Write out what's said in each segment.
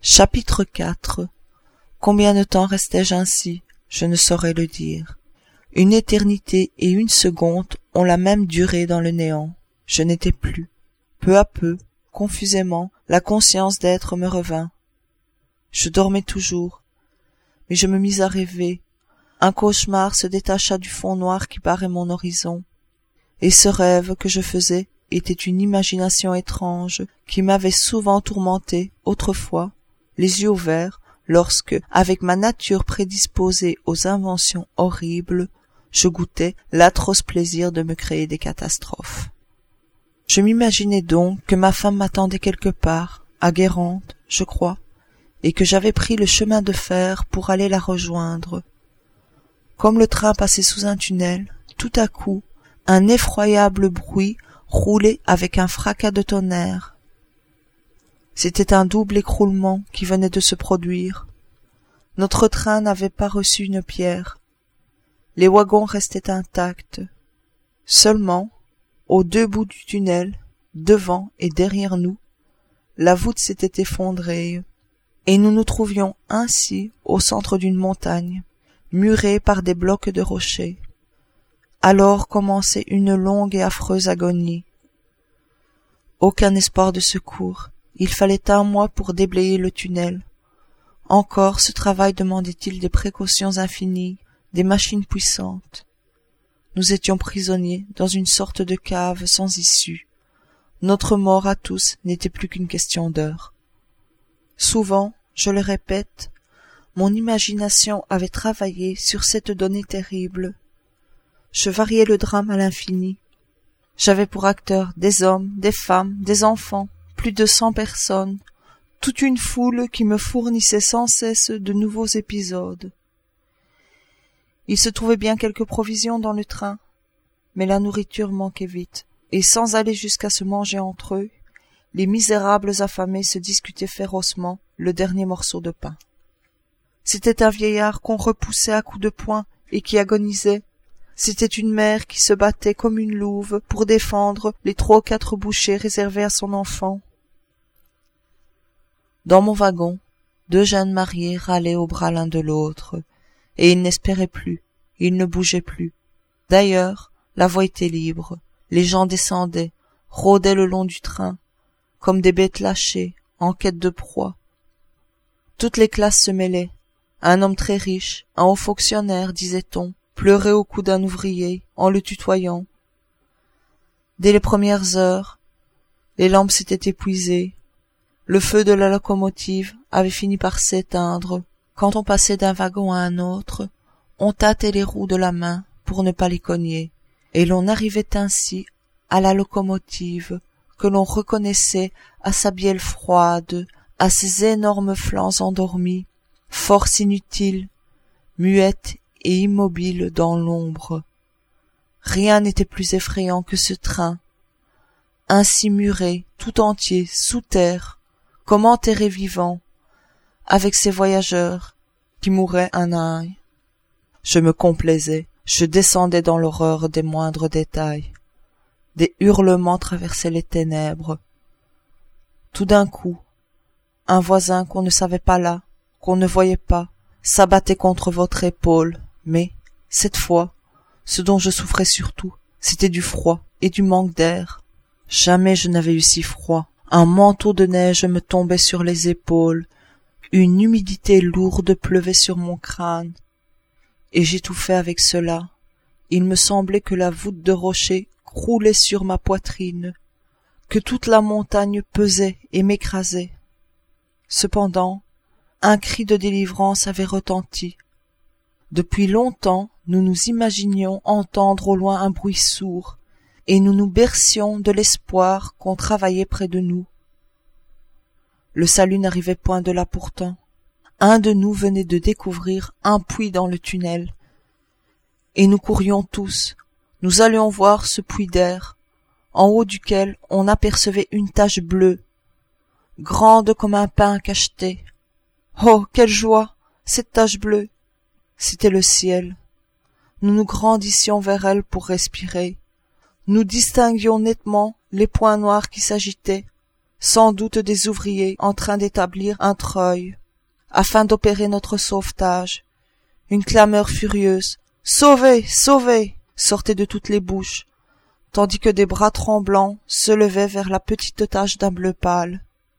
Chapitre 4. Combien de temps restai-je ainsi? Je ne saurais le dire. Une éternité et une seconde ont la même durée dans le néant. Je n'étais plus. Peu à peu, confusément, la conscience d'être me revint. Je dormais toujours, mais je me mis à rêver. Un cauchemar se détacha du fond noir qui barrait mon horizon. Et ce rêve que je faisais était une imagination étrange qui m'avait souvent tourmenté autrefois, les yeux ouverts, lorsque, avec ma nature prédisposée aux inventions horribles, je goûtais l'atroce plaisir de me créer des catastrophes. Je m'imaginais donc que ma femme m'attendait quelque part, à Guérande, je crois, et que j'avais pris le chemin de fer pour aller la rejoindre. Comme le train passait sous un tunnel, tout à coup, un effroyable bruit roulait avec un fracas de tonnerre. C'était un double écroulement qui venait de se produire. Notre train n'avait pas reçu une pierre. Les wagons restaient intacts. Seulement, aux deux bouts du tunnel, devant et derrière nous, la voûte s'était effondrée, et nous nous trouvions ainsi au centre d'une montagne, murée par des blocs de rochers. Alors commençait une longue et affreuse agonie. Aucun espoir de secours. Il fallait un mois pour déblayer le tunnel. Encore ce travail demandait-il des précautions infinies, des machines puissantes. Nous étions prisonniers dans une sorte de cave sans issue. Notre mort à tous n'était plus qu'une question d'heure. Souvent, je le répète, mon imagination avait travaillé sur cette donnée terrible. Je variais le drame à l'infini. J'avais pour acteurs des hommes, des femmes, des enfants, plus de 100 personnes, toute une foule qui me fournissait sans cesse de nouveaux épisodes. Il se trouvait bien quelques provisions dans le train, mais la nourriture manquait vite, et sans aller jusqu'à se manger entre eux, les misérables affamés se disputaient férocement le dernier morceau de pain. C'était un vieillard qu'on repoussait à coups de poing et qui agonisait. C'était une mère qui se battait comme une louve pour défendre les 3 ou 4 bouchées réservées à son enfant. Dans mon wagon, 2 jeunes mariés râlaient au bras l'un de l'autre, et ils n'espéraient plus, ils ne bougeaient plus. D'ailleurs, la voie était libre, les gens descendaient, rôdaient le long du train, comme des bêtes lâchées, en quête de proie. Toutes les classes se mêlaient. Un homme très riche, un haut fonctionnaire, disait-on, pleurait au cou d'un ouvrier, en le tutoyant. Dès les premières heures, les lampes s'étaient épuisées. Le feu de la locomotive avait fini par s'éteindre. Quand on passait d'un wagon à un autre, on tâtait les roues de la main pour ne pas les cogner, et l'on arrivait ainsi à la locomotive que l'on reconnaissait à sa bielle froide, à ses énormes flancs endormis, force inutile, muette et immobile dans l'ombre. Rien n'était plus effrayant que ce train, ainsi muré, tout entier, sous terre, comme enterré vivant, avec ses voyageurs qui mouraient un à un. Je me complaisais, je descendais dans l'horreur des moindres détails. Des hurlements traversaient les ténèbres. Tout d'un coup, un voisin qu'on ne savait pas là, qu'on ne voyait pas, s'abattait contre votre épaule, mais, cette fois, ce dont je souffrais surtout, c'était du froid et du manque d'air. Jamais je n'avais eu si froid. Un manteau de neige me tombait sur les épaules, une humidité lourde pleuvait sur mon crâne, et j'étouffais avec cela. Il me semblait que la voûte de rocher croulait sur ma poitrine, que toute la montagne pesait et m'écrasait. Cependant, un cri de délivrance avait retenti. Depuis longtemps, nous nous imaginions entendre au loin un bruit sourd, et nous nous bercions de l'espoir qu'on travaillait près de nous. Le salut n'arrivait point de là pourtant. Un de nous venait de découvrir un puits dans le tunnel, et nous courions tous. Nous allions voir ce puits d'air, en haut duquel on apercevait une tache bleue, grande comme un pain cacheté. Oh, quelle joie, cette tache bleue! C'était le ciel. Nous nous grandissions vers elle pour respirer. Nous distinguions nettement les points noirs qui s'agitaient. sans doute des ouvriers en train d'établir un treuil, afin d'opérer notre sauvetage. Une clameur furieuse « Sauvez! Sauvez !» sortait de toutes les bouches, tandis que des bras tremblants se levaient vers la petite tache d'un bleu pâle.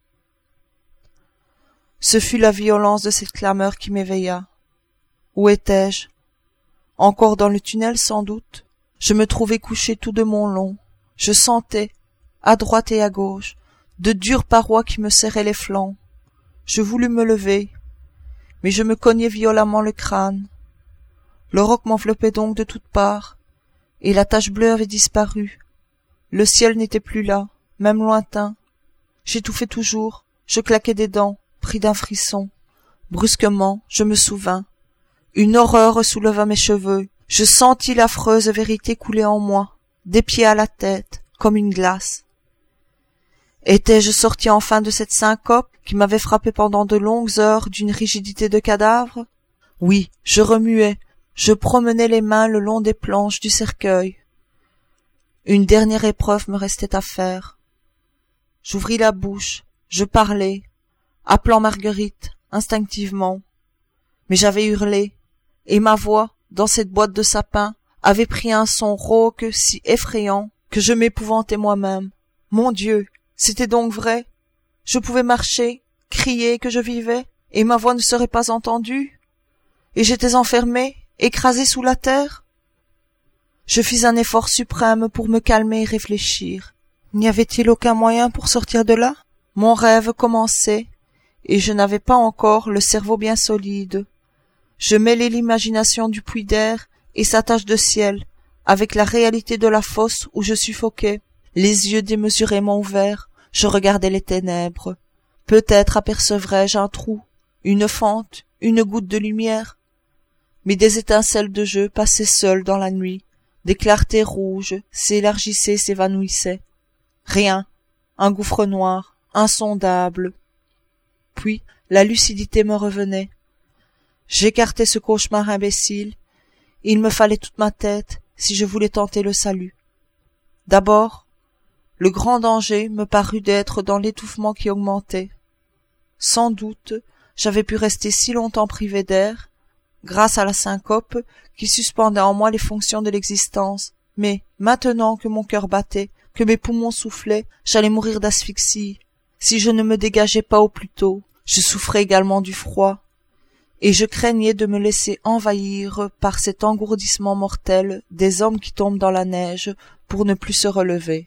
Ce fut la violence de cette clameur qui m'éveilla. Où étais-je? Encore dans le tunnel sans doute. Je me trouvais couché tout de mon long. Je sentais, à droite et à gauche, de dures parois qui me serraient les flancs. Je voulus me lever, mais je me cognai violemment le crâne. Le roc m'enveloppait donc de toutes parts, et la tache bleue avait disparu. Le ciel n'était plus là, même lointain. J'étouffais toujours, je claquais des dents, pris d'un frisson. Brusquement, je me souvins. Une horreur souleva mes cheveux. Je sentis l'affreuse vérité couler en moi, des pieds à la tête, comme une glace. Étais-je sorti enfin de cette syncope qui m'avait frappé pendant de longues heures d'une rigidité de cadavre? Oui, je remuais, je promenais les mains le long des planches du cercueil. Une dernière épreuve me restait à faire. J'ouvris la bouche, je parlais, appelant Marguerite, instinctivement. Mais j'avais hurlé, et ma voix, dans cette boîte de sapin, avait pris un son rauque si effrayant que je m'épouvantais moi-même. Mon Dieu, c'était donc vrai? Je pouvais marcher, crier que je vivais, et ma voix ne serait pas entendue? Et j'étais enfermé, écrasé sous la terre? Je fis un effort suprême pour me calmer et réfléchir. N'y avait-il aucun moyen pour sortir de là? Mon rêve commençait, et je n'avais pas encore le cerveau bien solide. Je mêlais l'imagination du puits d'air et sa tache de ciel avec la réalité de la fosse où je suffoquais. Les yeux démesurément ouverts, je regardais les ténèbres. Peut-être apercevrais-je un trou, une fente, une goutte de lumière. Mais des étincelles de jeu passaient seules dans la nuit. Des clartés rouges s'élargissaient, s'évanouissaient. Rien, un gouffre noir, insondable. Puis la lucidité me revenait. J'écartai ce cauchemar imbécile. Il me fallait toute ma tête si je voulais tenter le salut. D'abord, le grand danger me parut d'être dans l'étouffement qui augmentait. Sans doute, j'avais pu rester si longtemps privé d'air, grâce à la syncope qui suspendait en moi les fonctions de l'existence. Mais, maintenant que mon cœur battait, que mes poumons soufflaient, j'allais mourir d'asphyxie. Si je ne me dégageais pas au plus tôt, je souffrais également du froid, et je craignais de me laisser envahir par cet engourdissement mortel des hommes qui tombent dans la neige pour ne plus se relever.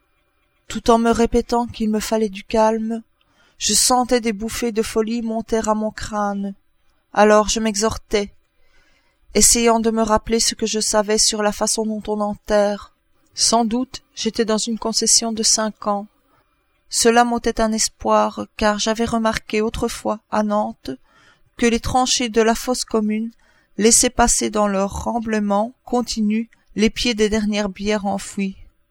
Tout en me répétant qu'il me fallait du calme, je sentais des bouffées de folie monter à mon crâne. Alors je m'exhortais, essayant de me rappeler ce que je savais sur la façon dont on enterre. Sans doute, j'étais dans une concession de 5 ans. Cela m'ôtait un espoir, car j'avais remarqué autrefois, à Nantes, que les tranchées de la fosse commune laissaient passer dans leur remblement continu les pieds des dernières bières enfouies.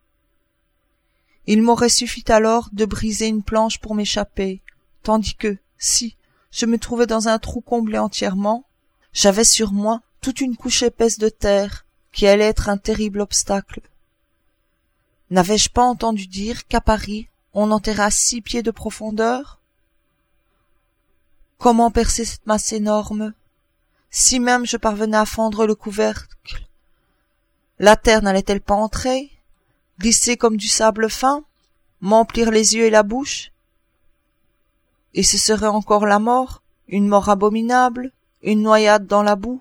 Il m'aurait suffi alors de briser une planche pour m'échapper, tandis que, si je me trouvais dans un trou comblé entièrement, j'avais sur moi toute une couche épaisse de terre qui allait être un terrible obstacle. N'avais-je pas entendu dire qu'à Paris, on enterrait à 6 pieds de profondeur? Comment percer cette masse énorme? Si même je parvenais à fendre le couvercle, la terre n'allait-elle pas entrer, glisser comme du sable fin, m'emplir les yeux et la bouche? Et ce serait encore la mort, une mort abominable, une noyade dans la boue?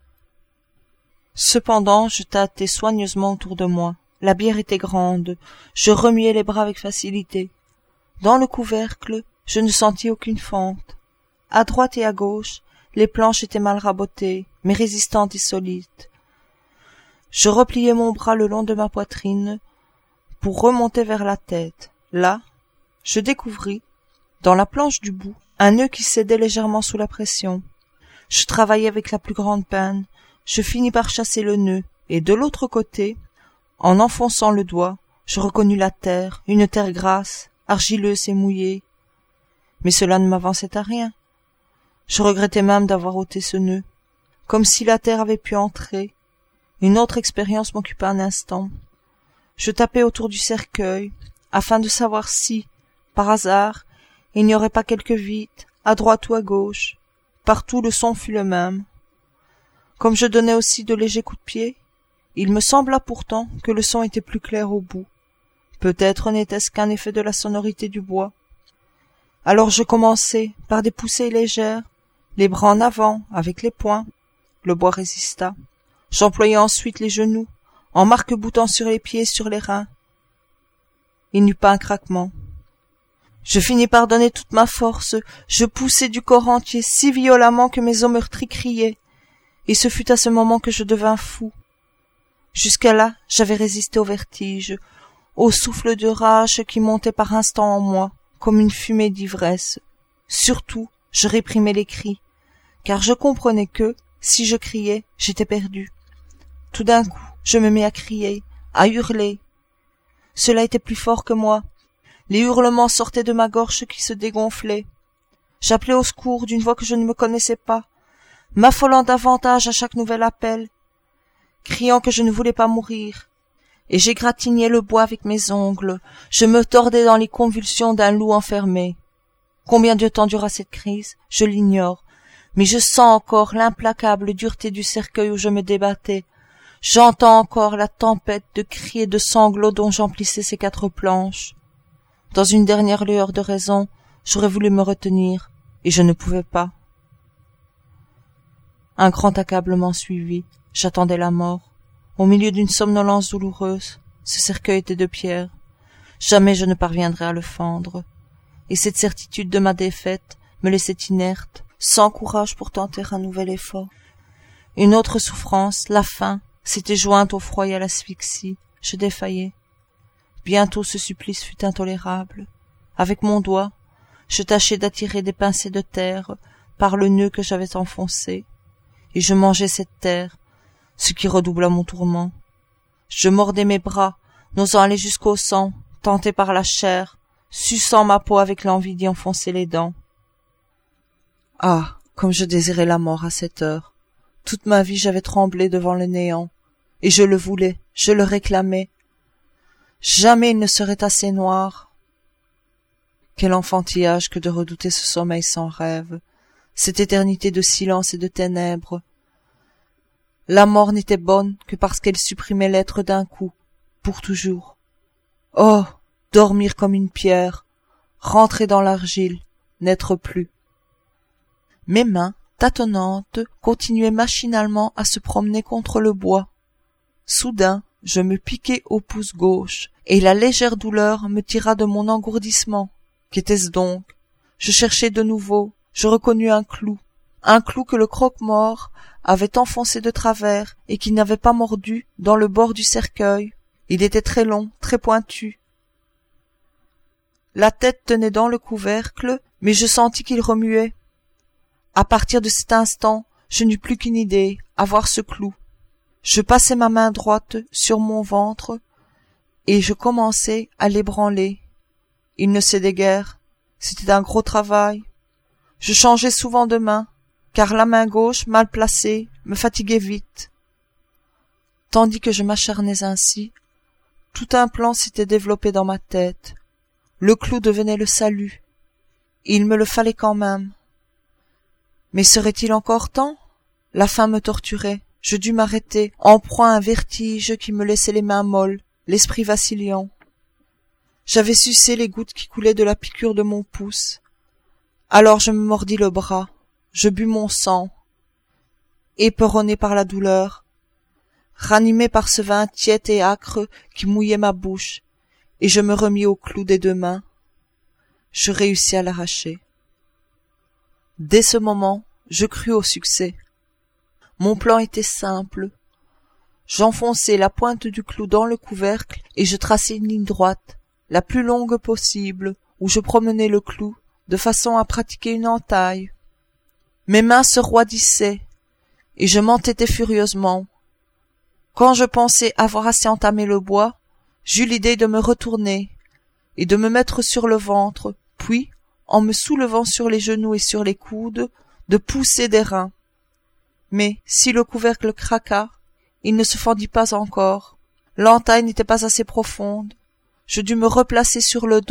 Cependant, je tâtais soigneusement autour de moi. La bière était grande, je remuais les bras avec facilité. Dans le couvercle, je ne sentis aucune fente. À droite et à gauche, les planches étaient mal rabotées, mais résistantes et solides. Je repliai mon bras le long de ma poitrine pour remonter vers la tête. Là, je découvris, dans la planche du bout, un nœud qui cédait légèrement sous la pression. Je travaillai avec la plus grande peine, je finis par chasser le nœud, et de l'autre côté, en enfonçant le doigt, je reconnus la terre, une terre grasse, argileuse et mouillée. Mais cela ne m'avançait à rien. Je regrettais même d'avoir ôté ce nœud, comme si la terre avait pu entrer. Une autre expérience m'occupa un instant. Je tapai autour du cercueil, afin de savoir si, par hasard, il n'y aurait pas quelques vites, à droite ou à gauche. Partout le son fut le même. Comme je donnais aussi de légers coups de pied, il me sembla pourtant que le son était plus clair au bout. Peut-être n'était-ce qu'un effet de la sonorité du bois. Alors je commençai par des poussées légères, les bras en avant, avec les poings. Le bois résista. J'employai ensuite les genoux, en marc-boutant sur les pieds et sur les reins. Il n'y eut pas un craquement. Je finis par donner toute ma force, je poussai du corps entier si violemment que mes os meurtris criaient, et ce fut à ce moment que je devins fou. Jusqu'à là, j'avais résisté au vertige, au souffle de rage qui montait par instants en moi, comme une fumée d'ivresse. Surtout, je réprimais les cris, car je comprenais que, si je criais, j'étais perdu. Tout d'un coup, je me mis à crier, à hurler. Cela était plus fort que moi. Les hurlements sortaient de ma gorge qui se dégonflait. J'appelais au secours d'une voix que je ne me connaissais pas, m'affolant davantage à chaque nouvel appel, criant que je ne voulais pas mourir. Et j'égratignais le bois avec mes ongles, je me tordais dans les convulsions d'un loup enfermé. Combien de temps dura cette crise, je l'ignore, mais je sens encore l'implacable dureté du cercueil où je me débattais. J'entends encore la tempête de cris et de sanglots dont j'emplissais ces 4 planches. Dans une dernière lueur de raison, j'aurais voulu me retenir, et je ne pouvais pas. Un grand accablement suivit, j'attendais la mort. Au milieu d'une somnolence douloureuse, ce cercueil était de pierre. Jamais je ne parviendrais à le fendre. Et cette certitude de ma défaite me laissait inerte, sans courage pour tenter un nouvel effort. Une autre souffrance, la faim, s'était jointe au froid et à l'asphyxie. Je défaillais. Bientôt ce supplice fut intolérable. Avec mon doigt, je tâchais d'attirer des pincées de terre par le nœud que j'avais enfoncé, et je mangeais cette terre, ce qui redoubla mon tourment. Je mordais mes bras, n'osant aller jusqu'au sang, tenté par la chair, suçant ma peau avec l'envie d'y enfoncer les dents. Ah, comme je désirais la mort à cette heure. Toute ma vie j'avais tremblé devant le néant, et je le voulais, je le réclamais. Jamais il ne serait assez noir. Quel enfantillage que de redouter ce sommeil sans rêve, cette éternité de silence et de ténèbres. La mort n'était bonne que parce qu'elle supprimait l'être d'un coup, pour toujours. Oh, dormir comme une pierre, rentrer dans l'argile, n'être plus. Mes mains, tâtonnantes, continuaient machinalement à se promener contre le bois. Soudain, je me piquai au pouce gauche, et la légère douleur me tira de mon engourdissement. Qu'était-ce donc? Je cherchai de nouveau, je reconnus un clou que le croque-mort avait enfoncé de travers et qui n'avait pas mordu dans le bord du cercueil. Il était très long, très pointu. La tête tenait dans le couvercle, mais je sentis qu'il remuait. À partir de cet instant, je n'eus plus qu'une idée, avoir ce clou. Je passai ma main droite sur mon ventre, et je commençai à l'ébranler. Il ne cédait guère, c'était un gros travail. Je changeais souvent de main, car la main gauche, mal placée, me fatiguait vite. Tandis que je m'acharnais ainsi, tout un plan s'était développé dans ma tête. Le clou devenait le salut. Il me le fallait quand même. Mais serait-il encore temps? La faim me torturait. Je dus m'arrêter, en proie à un vertige qui me laissait les mains molles, l'esprit vacillant. J'avais sucé les gouttes qui coulaient de la piqûre de mon pouce. Alors je me mordis le bras, je bus mon sang. Éperonné par la douleur, ranimé par ce vin tiède et âcre qui mouillait ma bouche, et je me remis au clou des 2 mains. Je réussis à l'arracher. Dès ce moment, je crus au succès. Mon plan était simple. J'enfonçai la pointe du clou dans le couvercle et je traçai une ligne droite, la plus longue possible, où je promenais le clou, de façon à pratiquer une entaille. Mes mains se roidissaient, et je m'entêtais furieusement. Quand je pensai avoir assez entamé le bois, j'eus l'idée de me retourner, et de me mettre sur le ventre, puis, en me soulevant sur les genoux et sur les coudes, de pousser des reins. Mais, si le couvercle craqua, il ne se fendit pas encore. L'entaille n'était pas assez profonde. Je dus me replacer sur le dos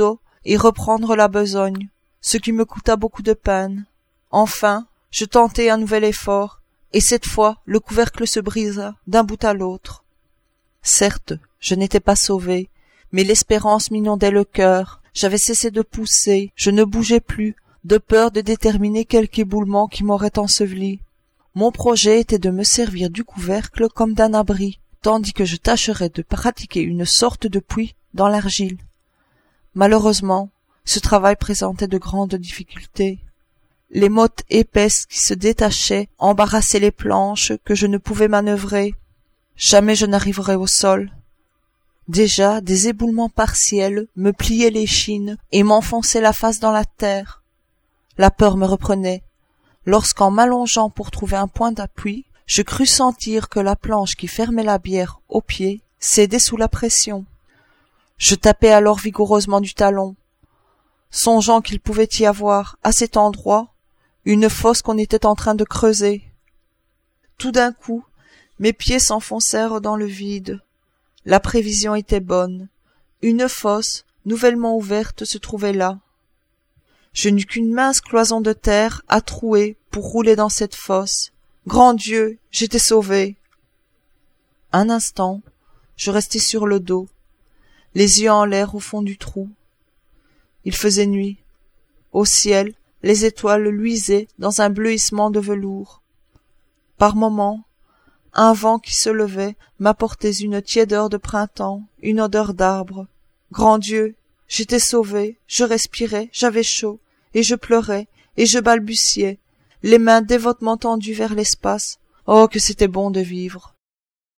et reprendre la besogne, ce qui me coûta beaucoup de peine. Enfin, je tentai un nouvel effort, et cette fois le couvercle se brisa d'un bout à l'autre. Certes, je n'étais pas sauvé, mais l'espérance m'inondait le cœur, j'avais cessé de pousser, je ne bougeais plus, de peur de déterminer quelque éboulement qui m'aurait enseveli. Mon projet était de me servir du couvercle comme d'un abri, tandis que je tâcherais de pratiquer une sorte de puits dans l'argile. Malheureusement, ce travail présentait de grandes difficultés. Les mottes épaisses qui se détachaient embarrassaient les planches que je ne pouvais manœuvrer. Jamais je n'arriverais au sol. Déjà, des éboulements partiels me pliaient l'échine et m'enfonçaient la face dans la terre. La peur me reprenait, lorsqu'en m'allongeant pour trouver un point d'appui, je crus sentir que la planche qui fermait la bière au pied cédait sous la pression. Je tapai alors vigoureusement du talon, songeant qu'il pouvait y avoir, à cet endroit, une fosse qu'on était en train de creuser. Tout d'un coup, mes pieds s'enfoncèrent dans le vide. La prévision était bonne. Une fosse, nouvellement ouverte, se trouvait là. Je n'eus qu'une mince cloison de terre à trouer pour rouler dans cette fosse. Grand Dieu, j'étais sauvé. Un instant, je restai sur le dos, les yeux en l'air au fond du trou. Il faisait nuit. Au ciel, les étoiles luisaient dans un bleuissement de velours. Par moments, un vent qui se levait m'apportait une tiédeur de printemps, une odeur d'arbre. Grand Dieu, j'étais sauvé, je respirais, j'avais chaud, et je pleurais, et je balbutiais, les mains dévotement tendues vers l'espace. Oh, que c'était bon de vivre!